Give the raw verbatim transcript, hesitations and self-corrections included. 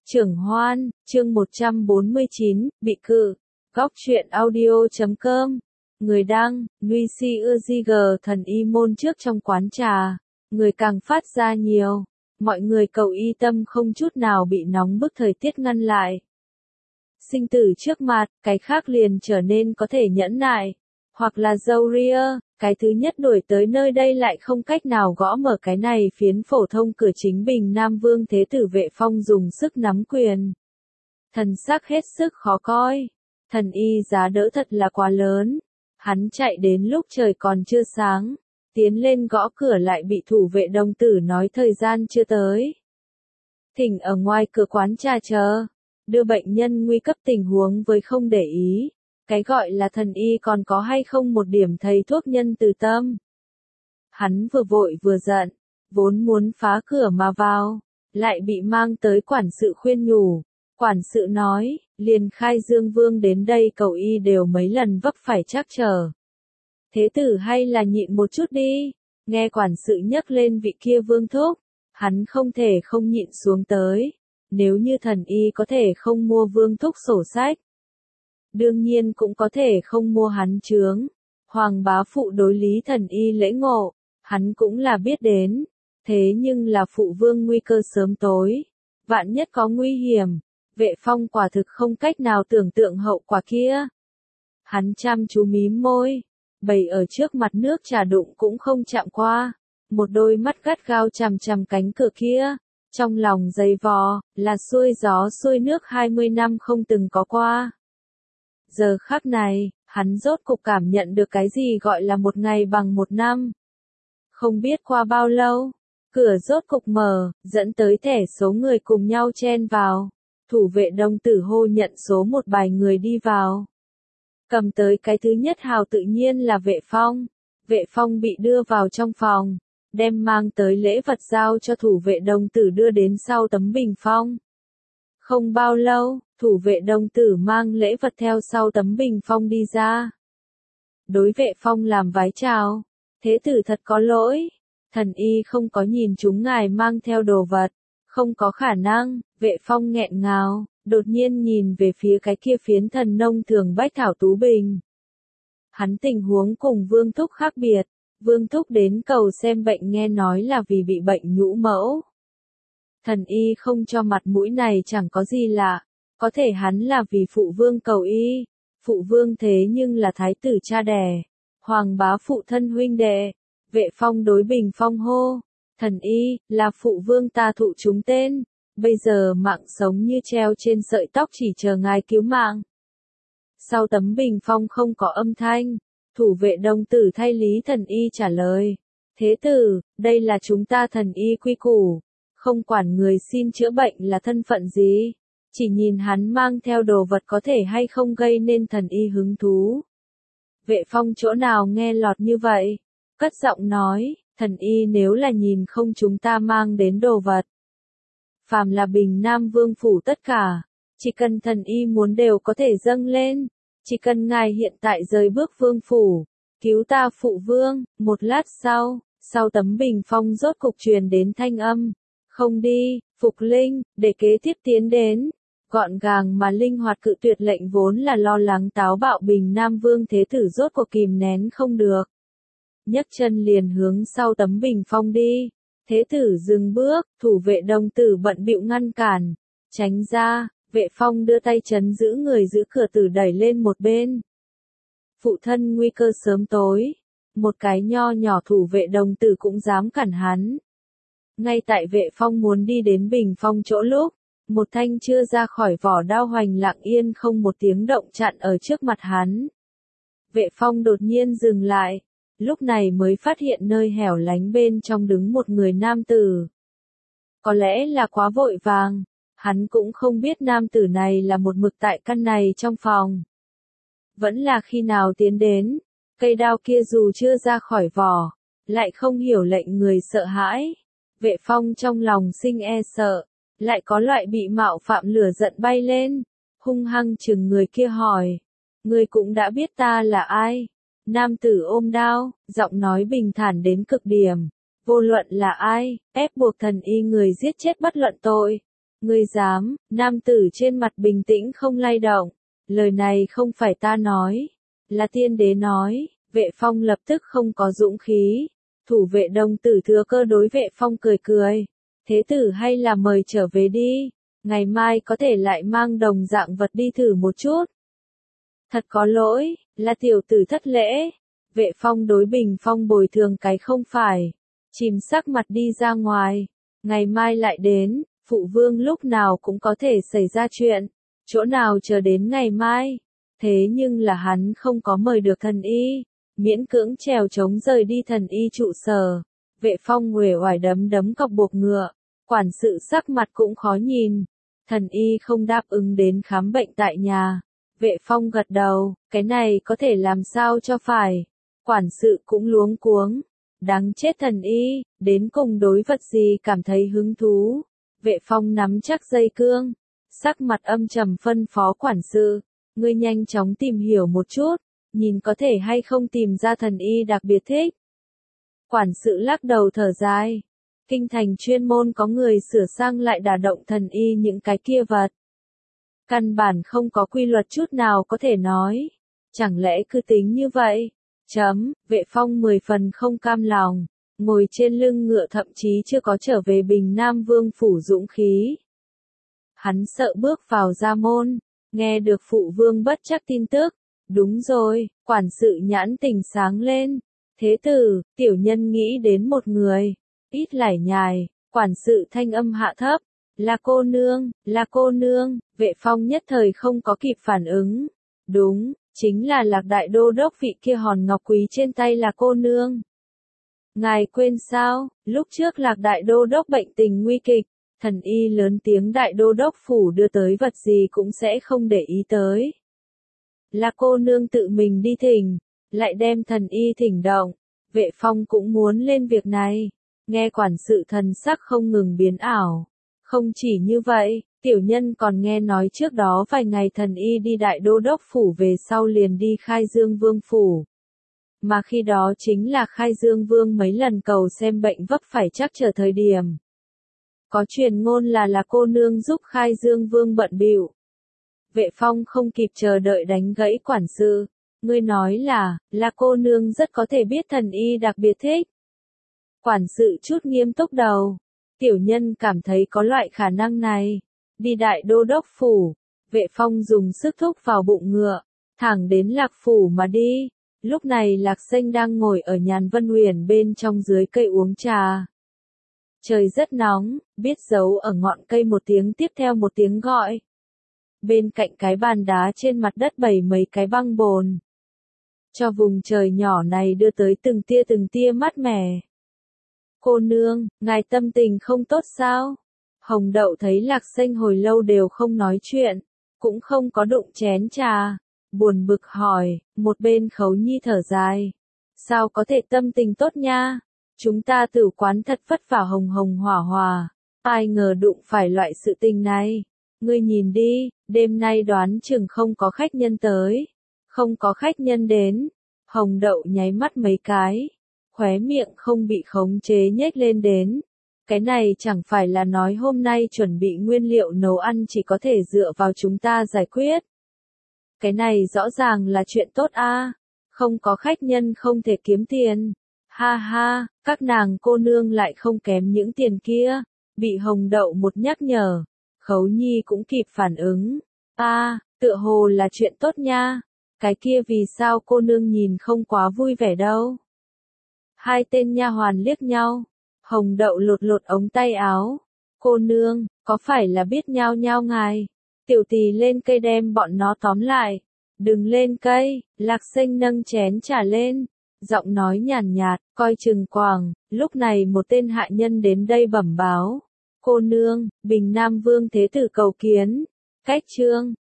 Trưởng Hoan, chương một trăm bốn mươi chín, bị cự. Góc truyện audio chấm com. Người đăng, Nuy Si Ư Thần Y môn trước trong quán trà. Người càng phát ra nhiều. Mọi người cầu y tâm không chút nào bị nóng bức thời tiết ngăn lại. Sinh tử trước mặt, cái khác liền trở nên có thể nhẫn nại. Hoặc là dâu ria, cái thứ nhất đuổi tới nơi đây lại không cách nào gõ mở cái này phiến phổ thông cửa chính Bình Nam Vương Thế Tử Vệ Phong dùng sức nắm quyền. Thần sắc hết sức khó coi. Thần y giá đỡ thật là quá lớn. Hắn chạy đến lúc trời còn chưa sáng. Tiến lên gõ cửa lại bị thủ vệ đồng tử nói thời gian chưa tới. Thỉnh ở ngoài cửa quán trà chờ. Đưa bệnh nhân nguy cấp tình huống với không để ý. Cái gọi là thần y còn có hay không một điểm thầy thuốc nhân từ tâm. Hắn vừa vội vừa giận, vốn muốn phá cửa mà vào, lại bị mang tới quản sự khuyên nhủ. Quản sự nói, liền khai Dương Vương đến đây cầu y đều mấy lần vấp phải trắc trở. Thế tử hay là nhịn một chút đi, nghe quản sự nhắc lên vị kia Vương thúc, hắn không thể không nhịn xuống tới. Nếu như thần y có thể không mua Vương thúc sổ sách, đương nhiên cũng có thể không mua hắn chướng. Hoàng bá phụ đối lý thần y lễ ngộ, hắn cũng là biết đến. Thế nhưng là phụ vương nguy cơ sớm tối. Vạn nhất có nguy hiểm, Vệ Phong quả thực không cách nào tưởng tượng hậu quả kia. Hắn chăm chú mím môi, bày ở trước mặt nước trà đụng cũng không chạm qua. Một đôi mắt gắt gao chằm chằm cánh cửa kia. Trong lòng dày vò, là xuôi gió xuôi nước hai mươi năm không từng có qua. Giờ khắc này, hắn rốt cục cảm nhận được cái gì gọi là một ngày bằng một năm. Không biết qua bao lâu, cửa rốt cục mở, dẫn tới thẻ số người cùng nhau chen vào. Thủ vệ đồng tử hô nhận số một bài người đi vào. Cầm tới cái thứ nhất hào tự nhiên là Vệ Phong. Vệ Phong bị đưa vào trong phòng, đem mang tới lễ vật giao cho thủ vệ đồng tử đưa đến sau tấm bình phong. Không bao lâu, thủ vệ đồng tử mang lễ vật theo sau tấm bình phong đi ra. Đối Vệ Phong làm vái chào. Thế tử thật có lỗi. Thần y không có nhìn chúng ngài mang theo đồ vật. Không có khả năng. Vệ Phong nghẹn ngào, đột nhiên nhìn về phía cái kia phiến thần nông thường bách thảo tú bình. Hắn tình huống cùng Vương Thúc khác biệt. Vương Thúc đến cầu xem bệnh nghe nói là vì bị bệnh nhũ mẫu. Thần y không cho mặt mũi này chẳng có gì lạ, có thể hắn là vì phụ vương cầu y, phụ vương thế nhưng là thái tử cha đẻ, hoàng bá phụ thân huynh đệ. Vệ Phong đối Bình Phong hô, thần y, là phụ vương ta thụ chúng tên, bây giờ mạng sống như treo trên sợi tóc chỉ chờ ngài cứu mạng. Sau tấm bình phong không có âm thanh, thủ vệ đồng tử thay lý thần y trả lời, thế tử, đây là chúng ta thần y quy củ. Không quản người xin chữa bệnh là thân phận gì, chỉ nhìn hắn mang theo đồ vật có thể hay không gây nên thần y hứng thú. Vệ Phong chỗ nào nghe lọt như vậy, cất giọng nói, thần y nếu là nhìn không chúng ta mang đến đồ vật. Phàm là Bình Nam Vương phủ tất cả, chỉ cần thần y muốn đều có thể dâng lên, chỉ cần ngài hiện tại rời bước vương phủ, cứu ta phụ vương. Một lát sau, sau tấm bình phong rốt cục truyền đến thanh âm. Không đi, Phục Linh, để kế tiếp tiến đến. Gọn gàng mà linh hoạt cự tuyệt lệnh vốn là lo lắng táo bạo Bình Nam Vương Thế Tử rốt cuộc kìm nén không được. Nhấc chân liền hướng sau tấm bình phong đi. Thế Tử dừng bước, thủ vệ đồng tử bận bịu ngăn cản. Tránh ra, Vệ Phong đưa tay chấn giữ người giữ cửa tử đẩy lên một bên. Phụ thân nguy cơ sớm tối. Một cái nho nhỏ thủ vệ đồng tử cũng dám cản hắn. Ngay tại Vệ Phong muốn đi đến bình phong chỗ lúc, một thanh chưa ra khỏi vỏ đao hoành lặng yên không một tiếng động chặn ở trước mặt hắn. Vệ Phong đột nhiên dừng lại, lúc này mới phát hiện nơi hẻo lánh bên trong đứng một người nam tử. Có lẽ là quá vội vàng, hắn cũng không biết nam tử này là một mực tại căn này trong phòng. Vẫn là khi nào tiến đến, cây đao kia dù chưa ra khỏi vỏ, lại không hiểu lệnh người sợ hãi. Vệ Phong trong lòng sinh e sợ, lại có loại bị mạo phạm lửa giận bay lên, hung hăng chừng người kia hỏi, người cũng đã biết ta là ai. Nam tử ôm đao, giọng nói bình thản đến cực điểm, vô luận là ai, ép buộc thần y người giết chết bất luận tội, Ngươi dám, nam tử trên mặt bình tĩnh không lay động. Lời này không phải ta nói, là tiên đế nói. Vệ Phong lập tức không có dũng khí. Thủ vệ Đông tử thừa cơ đối Vệ Phong cười cười. Thế tử hay là mời trở về đi. Ngày mai có thể lại mang đồng dạng vật đi thử một chút. Thật có lỗi, là tiểu tử thất lễ. Vệ Phong đối Bình Phong bồi thường cái không phải. Chìm sắc mặt đi ra ngoài. Ngày mai lại đến, phụ vương lúc nào cũng có thể xảy ra chuyện. Chỗ nào chờ đến ngày mai. Thế nhưng là hắn không có mời được thần y. Miễn cưỡng trèo trống rời đi thần y trụ sở. Vệ Phong uể oải đấm đấm cọc buộc ngựa. Quản sự sắc mặt cũng khó nhìn. Thần y không đáp ứng đến khám bệnh tại nhà. Vệ Phong gật đầu, cái này có thể làm sao cho phải. Quản sự cũng luống cuống. Đáng chết thần y, đến cùng đối vật gì cảm thấy hứng thú. Vệ Phong nắm chắc dây cương. Sắc mặt âm trầm phân phó quản sự. Ngươi nhanh chóng tìm hiểu một chút. Nhìn có thể hay không tìm ra thần y đặc biệt thích. Quản sự lắc đầu thở dài. Kinh thành chuyên môn có người sửa sang lại đả động thần y những cái kia vật. Căn bản không có quy luật chút nào có thể nói. Chẳng lẽ cứ tính như vậy? Chấm, Vệ Phong mười phần không cam lòng. Ngồi trên lưng ngựa thậm chí chưa có trở về Bình Nam Vương phủ dũng khí. Hắn sợ bước vào gia môn. Nghe được phụ vương bất chắc tin tức. Đúng rồi, quản sự nhãn tình sáng lên. Thế tử, tiểu nhân nghĩ đến một người. Ít lải nhài, quản sự thanh âm hạ thấp. Là cô nương, là cô nương. Vệ Phong nhất thời không có kịp phản ứng. Đúng, chính là Lạc Đại Đô Đốc vị kia hòn ngọc quý trên tay là cô nương. Ngài quên sao, lúc trước Lạc Đại Đô Đốc bệnh tình nguy kịch. Thần y lớn tiếng Đại Đô Đốc phủ đưa tới vật gì cũng sẽ không để ý tới. Là cô nương tự mình đi thỉnh, lại đem thần y thỉnh động. Vệ Phong cũng muốn lên việc này. Nghe quản sự thần sắc không ngừng biến ảo. Không chỉ như vậy, tiểu nhân còn nghe nói trước đó vài ngày thần y đi Đại Đô Đốc phủ về sau liền đi Khai Dương Vương phủ. Mà khi đó chính là Khai Dương Vương mấy lần cầu xem bệnh vấp phải chắc trở thời điểm. Có truyền ngôn là là cô nương giúp Khai Dương Vương bận bịu. Vệ Phong không kịp chờ đợi đánh gãy quản sự. Ngươi nói là, là cô nương rất có thể biết thần y đặc biệt thích. Quản sự chút nghiêm túc đầu. Tiểu nhân cảm thấy có loại khả năng này. Đi Đại Đô Đốc phủ. Vệ Phong dùng sức thúc vào bụng ngựa. Thẳng đến Lạc phủ mà đi. Lúc này Lạc Sênh đang ngồi ở Nhàn Vân Huyền bên trong dưới cây uống trà. Trời rất nóng, biết giấu ở ngọn cây một tiếng tiếp theo một tiếng gọi. Bên cạnh cái bàn đá trên mặt đất bày mấy cái băng bồn. Cho vùng trời nhỏ này đưa tới từng tia từng tia mát mẻ. Cô nương, ngài tâm tình không tốt sao? Hồng Đậu thấy Lạc Sênh hồi lâu đều không nói chuyện, cũng không có đụng chén trà. Buồn bực hỏi, một bên Khấu Nhi thở dài. Sao có thể tâm tình tốt nha? Chúng ta tử quán thật vất vả hồng hồng hỏa hòa. Ai ngờ đụng phải loại sự tình này. Ngươi nhìn đi, đêm nay đoán chừng không có khách nhân tới. Không có khách nhân đến. Hồng Đậu nháy mắt mấy cái. Khóe miệng không bị khống chế nhếch lên đến. Cái này chẳng phải là nói hôm nay chuẩn bị nguyên liệu nấu ăn chỉ có thể dựa vào chúng ta giải quyết. Cái này rõ ràng là chuyện tốt a. Không có khách nhân không thể kiếm tiền. Ha ha, các nàng cô nương lại không kém những tiền kia. Bị Hồng Đậu một nhắc nhở. Khấu Nhi cũng kịp phản ứng. A, tựa hồ là chuyện tốt nha. Cái kia vì sao cô nương nhìn không quá vui vẻ đâu. Hai tên nha hoàn liếc nhau. Hồng Đậu lột lột ống tay áo. Cô nương, có phải là biết nhau nhau ngài? Tiểu tỳ lên cây đem bọn nó tóm lại. Đừng lên cây, Lạc Sênh nâng chén trà lên. Giọng nói nhàn nhạt, coi chừng quàng. Lúc này một tên hạ nhân đến đây bẩm báo. Cô nương, Bình Nam Vương Thế Tử cầu kiến. Cách trương,